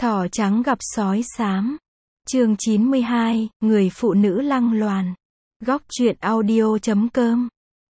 Thỏ trắng gặp sói xám. Chương 92, người phụ nữ lăng loàn. Góc truyện audio.com.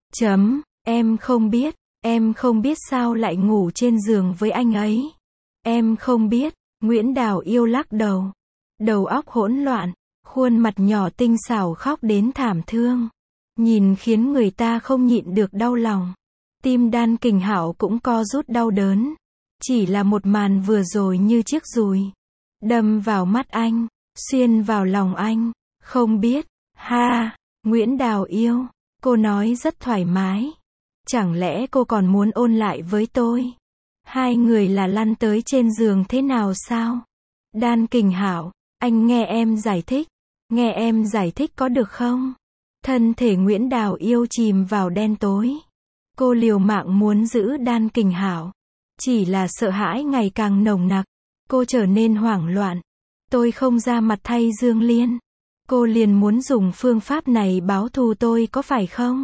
Em không biết sao lại ngủ trên giường với anh ấy. Em không biết. Nguyễn Đào Yêu lắc đầu. Đầu óc hỗn loạn, khuôn mặt nhỏ tinh xảo khóc đến thảm thương. Nhìn khiến người ta không nhịn được đau lòng. Tim Đan Kình Hạo cũng co rút đau đớn. Chỉ là một màn vừa rồi như chiếc dùi đâm vào mắt anh, xuyên vào lòng anh. Không biết. Ha, Nguyễn Đào Yêu, cô nói rất thoải mái. Chẳng lẽ cô còn muốn ôn lại với tôi? Hai người là lăn tới trên giường thế nào sao? Đan Kình Hạo, anh nghe em giải thích. Nghe em giải thích có được không? Thân thể Nguyễn Đào Yêu chìm vào đen tối. Cô liều mạng muốn giữ Đan Kình Hạo. Chỉ là sợ hãi ngày càng nồng nặc. Cô trở nên hoảng loạn. Tôi không ra mặt thay Dương Liên. Cô liền muốn dùng phương pháp này báo thù tôi có phải không?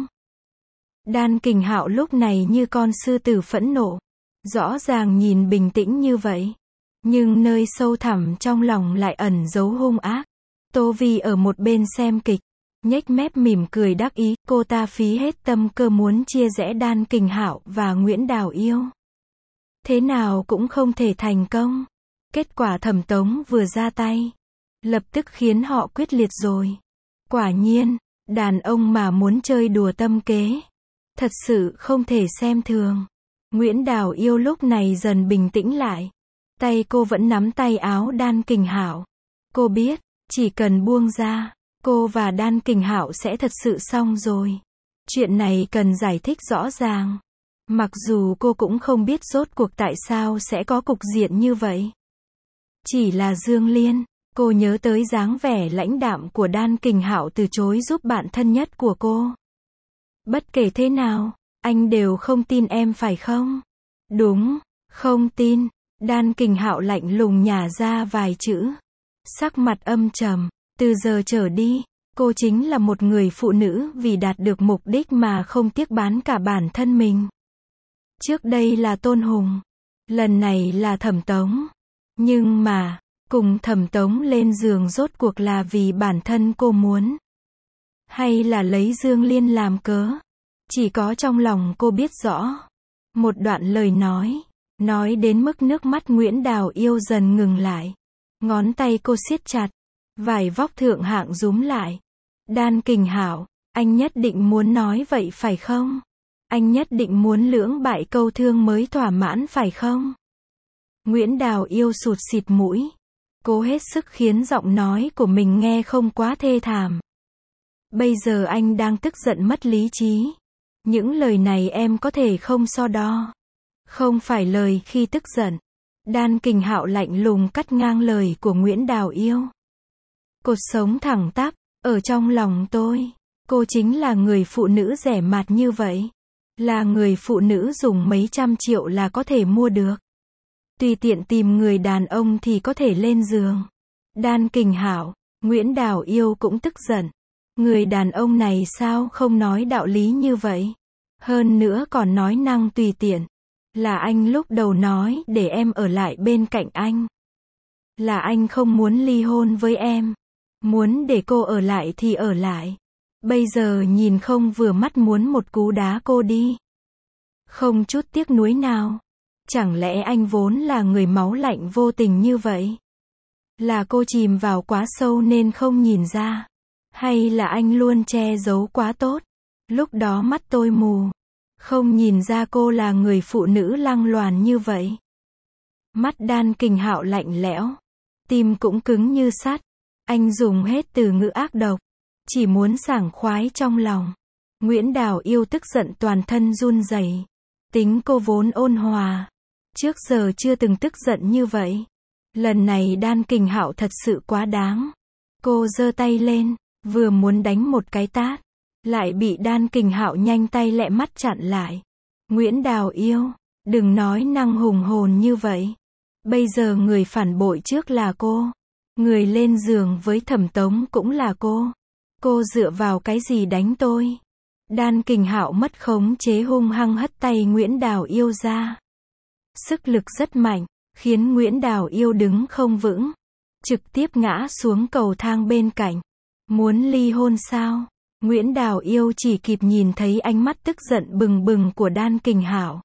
Đan Kình Hạo lúc này như con sư tử phẫn nộ. Rõ ràng nhìn bình tĩnh như vậy. Nhưng nơi sâu thẳm trong lòng lại ẩn giấu hung ác. Tô Vi ở một bên xem kịch. Nhếch mép mỉm cười đắc ý. Cô ta phí hết tâm cơ muốn chia rẽ Đan Kình Hạo và Nguyễn Đào Yêu. Thế nào cũng không thể thành công. Kết quả Thẩm Tống vừa ra tay, lập tức khiến họ quyết liệt rồi. Quả nhiên, đàn ông mà muốn chơi đùa tâm kế, thật sự không thể xem thường. Nguyễn Đào Yêu lúc này dần bình tĩnh lại. Tay cô vẫn nắm tay áo Đan Kình Hạo. Cô biết, chỉ cần buông ra, cô và Đan Kình Hạo sẽ thật sự xong rồi. Chuyện này cần giải thích rõ ràng. Mặc dù cô cũng không biết rốt cuộc tại sao sẽ có cục diện như vậy. Chỉ là Dương Liên, cô nhớ tới dáng vẻ lãnh đạm của Đan Kình Hạo từ chối giúp bạn thân nhất của cô. Bất kể thế nào, anh đều không tin em phải không? Đúng, không tin. Đan Kình Hạo lạnh lùng nhả ra vài chữ. Sắc mặt âm trầm, từ giờ trở đi, cô chính là một người phụ nữ vì đạt được mục đích mà không tiếc bán cả bản thân mình. Trước đây là Tôn Hùng, lần này là Thẩm Tống. Nhưng mà, cùng Thẩm Tống lên giường rốt cuộc là vì bản thân cô muốn, hay là lấy Dương Liên làm cớ? Chỉ có trong lòng cô biết rõ. Một đoạn lời nói đến mức nước mắt Nguyễn Đào Yêu dần ngừng lại. Ngón tay cô siết chặt, vải vóc thượng hạng rúm lại. Đan Kình Hạo, anh nhất định muốn nói vậy phải không? Anh nhất định muốn lưỡng bại câu thương mới thỏa mãn phải không? Nguyễn Đào Yêu sụt xịt mũi. Cố hết sức khiến giọng nói của mình nghe không quá thê thảm. Bây giờ anh đang tức giận mất lý trí. Những lời này em có thể không so đo. Không phải lời khi tức giận. Đan Kình Hạo lạnh lùng cắt ngang lời của Nguyễn Đào Yêu. Cột sống thẳng tắp, ở trong lòng tôi, cô chính là người phụ nữ rẻ mạt như vậy. Là người phụ nữ dùng mấy trăm triệu là có thể mua được. Tùy tiện tìm người đàn ông thì có thể lên giường. Đan Kình Hạo, Nguyễn Đào Yêu cũng tức giận. Người đàn ông này sao không nói đạo lý như vậy? Hơn nữa còn nói năng tùy tiện. Là anh lúc đầu nói để em ở lại bên cạnh anh. Là anh không muốn ly hôn với em. Muốn để cô ở lại thì ở lại. Bây giờ nhìn không vừa mắt muốn một cú đá cô đi. Không chút tiếc nuối nào. Chẳng lẽ anh vốn là người máu lạnh vô tình như vậy? Là cô chìm vào quá sâu nên không nhìn ra? Hay là anh luôn che giấu quá tốt? Lúc đó mắt tôi mù. Không nhìn ra cô là người phụ nữ lăng loàn như vậy. Mắt Đan Kình Hạo lạnh lẽo. Tim cũng cứng như sắt. Anh dùng hết từ ngữ ác độc. Chỉ muốn sảng khoái trong lòng. Nguyễn Đào Yêu tức giận toàn thân run rẩy. Tính cô vốn ôn hòa. Trước giờ chưa từng tức giận như vậy. Lần này Đan Kình Hạo thật sự quá đáng. Cô giơ tay lên, vừa muốn đánh một cái tát. Lại bị Đan Kình Hạo nhanh tay lẹ mắt chặn lại. Nguyễn Đào Yêu, đừng nói năng hùng hồn như vậy. Bây giờ người phản bội trước là cô. Người lên giường với Thẩm Tống cũng là cô. Cô dựa vào cái gì đánh tôi? Đan Kình Hạo mất khống chế hung hăng hất tay Nguyễn Đào Yêu ra. Sức lực rất mạnh, khiến Nguyễn Đào Yêu đứng không vững, trực tiếp ngã xuống cầu thang bên cạnh. Muốn ly hôn sao? Nguyễn Đào Yêu chỉ kịp nhìn thấy ánh mắt tức giận bừng bừng của Đan Kình Hạo.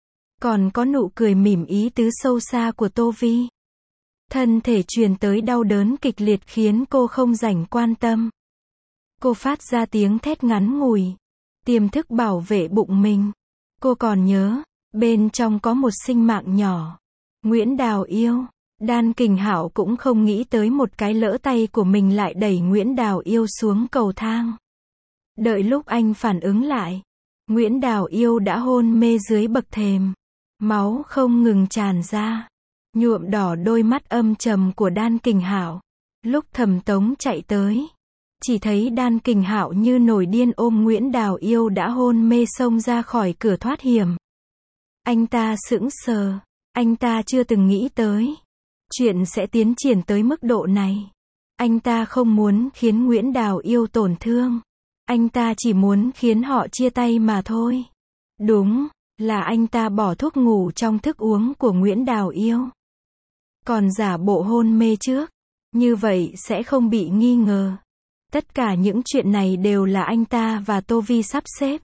Còn có nụ cười mỉm ý tứ sâu xa của Tô Vi. Thân thể truyền tới đau đớn kịch liệt khiến cô không rảnh quan tâm. Cô phát ra tiếng thét ngắn ngủi, tiềm thức bảo vệ bụng mình. Cô còn nhớ, bên trong có một sinh mạng nhỏ. Nguyễn Đào Yêu. Đan Kình Hạo cũng không nghĩ tới một cái lỡ tay của mình lại đẩy Nguyễn Đào Yêu xuống cầu thang. Đợi lúc anh phản ứng lại, Nguyễn Đào Yêu đã hôn mê dưới bậc thềm. Máu không ngừng tràn ra, nhuộm đỏ đôi mắt âm trầm của Đan Kình Hạo. Lúc Thẩm Tống chạy tới, chỉ thấy Đan Kình Hạo như nổi điên ôm Nguyễn Đào Yêu đã hôn mê xông ra khỏi cửa thoát hiểm. Anh ta sững sờ, anh ta chưa từng nghĩ tới chuyện sẽ tiến triển tới mức độ này. Anh ta không muốn khiến Nguyễn Đào Yêu tổn thương. Anh ta chỉ muốn khiến họ chia tay mà thôi. Đúng là anh ta bỏ thuốc ngủ trong thức uống của Nguyễn Đào Yêu. Còn giả bộ hôn mê trước. Như vậy sẽ không bị nghi ngờ. Tất cả những chuyện này đều là anh ta và Tô Vi sắp xếp.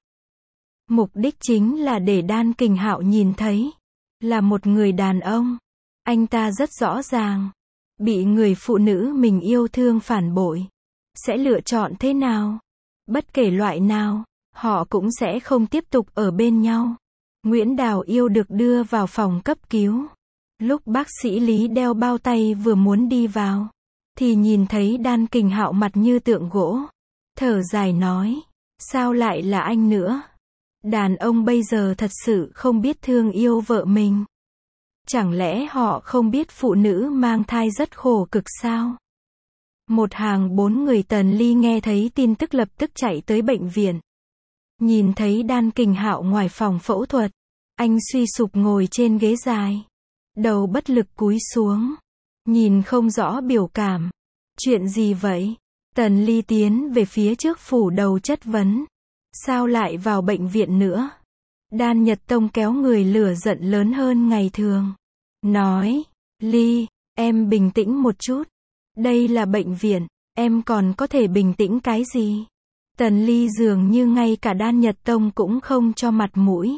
Mục đích chính là để Đan Kình Hạo nhìn thấy là một người đàn ông. Anh ta rất rõ ràng, bị người phụ nữ mình yêu thương phản bội, sẽ lựa chọn thế nào. Bất kể loại nào, họ cũng sẽ không tiếp tục ở bên nhau. Nguyễn Đào Yêu được đưa vào phòng cấp cứu. Lúc bác sĩ Lý đeo bao tay vừa muốn đi vào, thì nhìn thấy Đan Kình Hạo mặt như tượng gỗ. Thở dài nói, sao lại là anh nữa? Đàn ông bây giờ thật sự không biết thương yêu vợ mình. Chẳng lẽ họ không biết phụ nữ mang thai rất khổ cực sao? Một hàng 4 người Tần Ly nghe thấy tin tức lập tức chạy tới bệnh viện. Nhìn thấy Đan Kình Hạo ngoài phòng phẫu thuật, anh suy sụp ngồi trên ghế dài, đầu bất lực cúi xuống, nhìn không rõ biểu cảm. Chuyện gì vậy? Tần Ly tiến về phía trước phủ đầu chất vấn. Sao lại vào bệnh viện nữa? Đan Nhật Tông kéo người lửa giận lớn hơn ngày thường. Nói, Ly, em bình tĩnh một chút. Đây là bệnh viện, em còn có thể bình tĩnh cái gì? Tần Ly dường như ngay cả Đan Nhật Tông cũng không cho mặt mũi.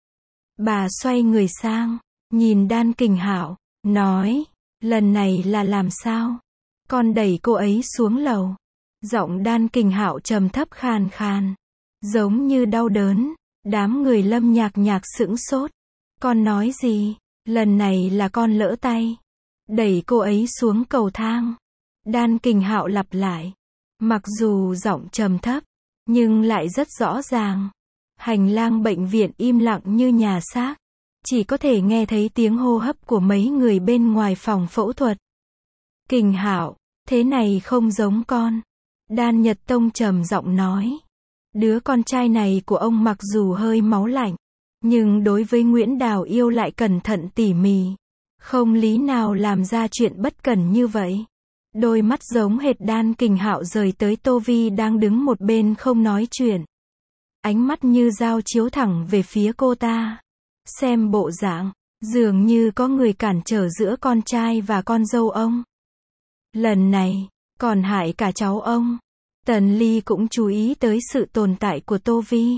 Bà xoay người sang, nhìn Đan Kình Hạo, nói, lần này là làm sao? Con đẩy cô ấy xuống lầu. Giọng Đan Kình Hạo trầm thấp khàn khàn, giống như đau đớn. Đám người Lâm Nhạc Nhạc sững sốt. Con nói gì? Lần này là con lỡ tay. Đẩy cô ấy xuống cầu thang. Đan Kình Hạo lặp lại. Mặc dù giọng trầm thấp, nhưng lại rất rõ ràng. Hành lang bệnh viện im lặng như nhà xác. Chỉ có thể nghe thấy tiếng hô hấp của mấy người bên ngoài phòng phẫu thuật. Kình Hạo, thế này không giống con. Đan Nhật Tông trầm giọng nói. Đứa con trai này của ông mặc dù hơi máu lạnh, nhưng đối với Nguyễn Đào Yêu lại cẩn thận tỉ mỉ. Không lý nào làm ra chuyện bất cẩn như vậy. Đôi mắt giống hệt Đan Kình Hạo rời tới Tô Vi đang đứng một bên không nói chuyện. Ánh mắt như dao chiếu thẳng về phía cô ta. Xem bộ dạng, dường như có người cản trở giữa con trai và con dâu ông. Lần này, còn hại cả cháu ông. Tần Ly cũng chú ý tới sự tồn tại của Tô Vi.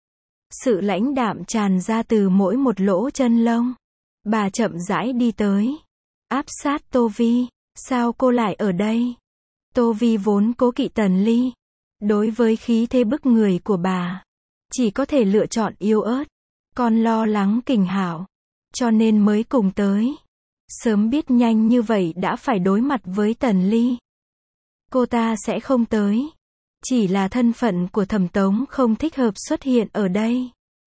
Sự lãnh đạm tràn ra từ mỗi một lỗ chân lông. Bà chậm rãi đi tới, áp sát Tô Vi. Sao cô lại ở đây? Tô Vi vốn cố kỵ Tần Ly. Đối với khí thế bức người của bà, chỉ có thể lựa chọn yếu ớt. Con lo lắng Kình Hạo, cho nên mới cùng tới. Sớm biết nhanh như vậy đã phải đối mặt với Tần Ly. Cô ta sẽ không tới. Chỉ là thân phận của Thẩm Tống không thích hợp xuất hiện ở đây.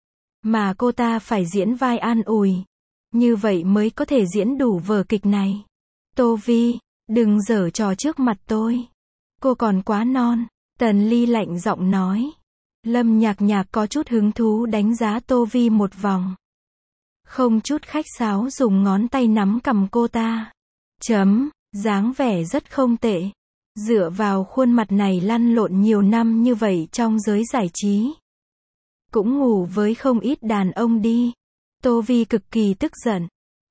Mà cô ta phải diễn vai an ủi. Như vậy mới có thể diễn đủ vở kịch này. Tô Vi, đừng giở trò trước mặt tôi. Cô còn quá non. Tần Ly lạnh giọng nói. Lâm Nhạc Nhạc có chút hứng thú đánh giá Tô Vi một vòng. Không chút khách sáo dùng ngón tay nắm cằm cô ta. Dáng vẻ rất không tệ. Dựa vào khuôn mặt này lăn lộn nhiều năm như vậy trong giới giải trí. Cũng ngủ với không ít đàn ông đi. Tô Vi cực kỳ tức giận.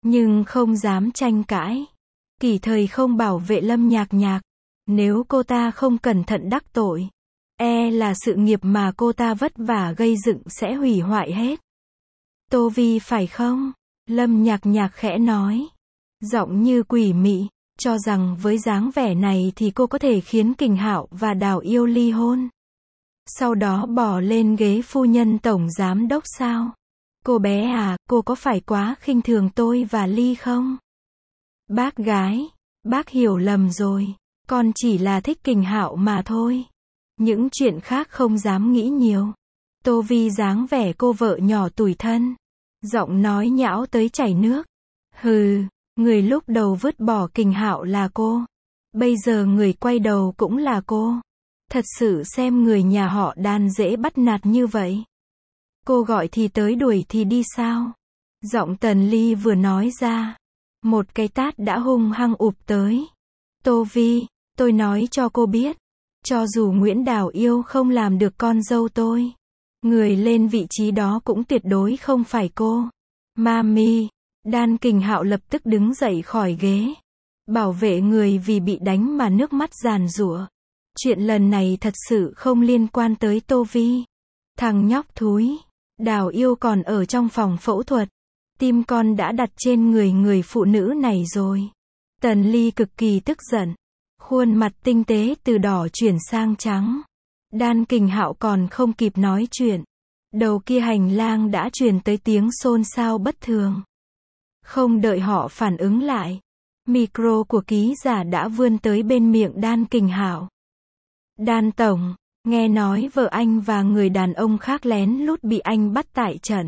nhưng không dám tranh cãi. Kỷ Thời không bảo vệ Lâm Nhạc Nhạc. Nếu cô ta không cẩn thận đắc tội, là sự nghiệp mà cô ta vất vả gây dựng sẽ hủy hoại hết. Tô Vi phải không? Lâm Nhạc Nhạc khẽ nói. Giọng như quỷ mị, cho rằng với dáng vẻ này thì cô có thể khiến Kình Hạo và Đào Yêu ly hôn. Sau đó bỏ lên ghế phu nhân tổng giám đốc sao? Cô bé à, cô có phải quá khinh thường tôi và Ly không? Bác gái, bác hiểu lầm rồi. Con chỉ là thích Kình Hạo mà thôi. Những chuyện khác không dám nghĩ nhiều. Tô Vi dáng vẻ cô vợ nhỏ tủi thân. Giọng nói nhão tới chảy nước. Hừ, người lúc đầu vứt bỏ Kình Hạo là cô. Bây giờ người quay đầu cũng là cô. Thật sự xem người nhà họ Đan dễ bắt nạt như vậy. Cô gọi thì tới đuổi thì đi sao? Giọng Tần Ly vừa nói ra. Một cái tát đã hung hăng ụp tới. Tô Vi, tôi nói cho cô biết. Cho dù Nguyễn Đào Yêu không làm được con dâu tôi, người lên vị trí đó cũng tuyệt đối không phải cô. Mami, Đan Kình Hạo lập tức đứng dậy khỏi ghế. Bảo vệ người vì bị đánh mà nước mắt giàn giụa. Chuyện lần này thật sự không liên quan tới Tô Vi. Thằng nhóc thúi, Đào Yêu còn ở trong phòng phẫu thuật. Tim con đã đặt trên người phụ nữ này rồi. Tần Ly cực kỳ tức giận. Khuôn mặt tinh tế từ đỏ chuyển sang trắng. Đan Kình Hạo còn không kịp nói chuyện. Đầu kia hành lang đã truyền tới tiếng xôn xao bất thường. Không đợi họ phản ứng lại, micro của ký giả đã vươn tới bên miệng Đan Kình Hạo. Đan tổng, nghe nói vợ anh và người đàn ông khác lén lút bị anh bắt tại trận.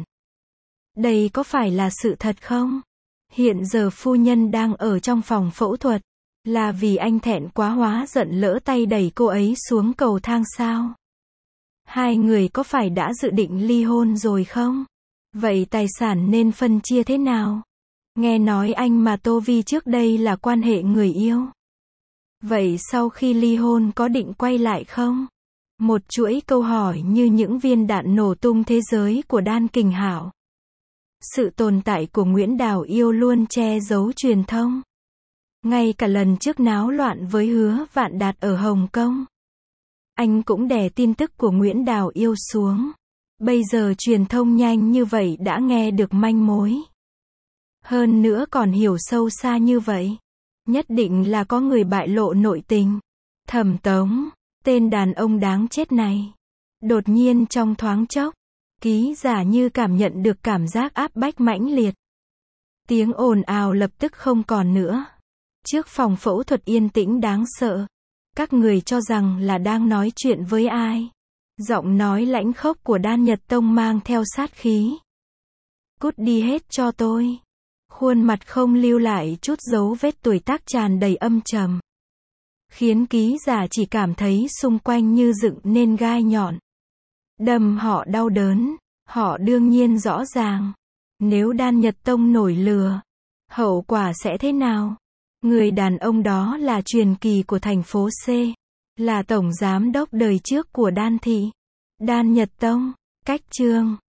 Đây có phải là sự thật không? Hiện giờ phu nhân đang ở trong phòng phẫu thuật. Là vì anh thẹn quá hóa giận lỡ tay đẩy cô ấy xuống cầu thang sao? Hai người có phải đã dự định ly hôn rồi không? Vậy tài sản nên phân chia thế nào? Nghe nói anh mà Tô Vi trước đây là quan hệ người yêu. Vậy sau khi ly hôn có định quay lại không? Một chuỗi câu hỏi như những viên đạn nổ tung thế giới của Đan Kình Hạo. Sự tồn tại của Nguyễn Đào Yêu luôn che giấu truyền thông. Ngay cả lần trước náo loạn với Hứa Vạn Đạt ở Hồng Kông, anh cũng đè tin tức của Nguyễn Đào Yêu xuống. Bây giờ truyền thông nhanh như vậy đã nghe được manh mối. Hơn nữa còn hiểu sâu xa như vậy. Nhất định là có người bại lộ nội tình. Thẩm Tống, tên đàn ông đáng chết này. Đột nhiên trong thoáng chốc, ký giả như cảm nhận được cảm giác áp bách mãnh liệt. Tiếng ồn ào lập tức không còn nữa. Trước phòng phẫu thuật yên tĩnh đáng sợ. Các người cho rằng là đang nói chuyện với ai? Giọng nói lãnh khốc của Đan Nhật Tông mang theo sát khí. Cút đi hết cho tôi. Khuôn mặt không lưu lại chút dấu vết tuổi tác tràn đầy âm trầm. Khiến ký giả chỉ cảm thấy xung quanh như dựng nên gai nhọn. Đâm họ đau đớn. Họ đương nhiên rõ ràng. Nếu Đan Nhật Tông nổi lừa, hậu quả sẽ thế nào? Người đàn ông đó là truyền kỳ của thành phố C. Là tổng giám đốc đời trước của Đan Thị. Đan Nhật Tông, cách chương.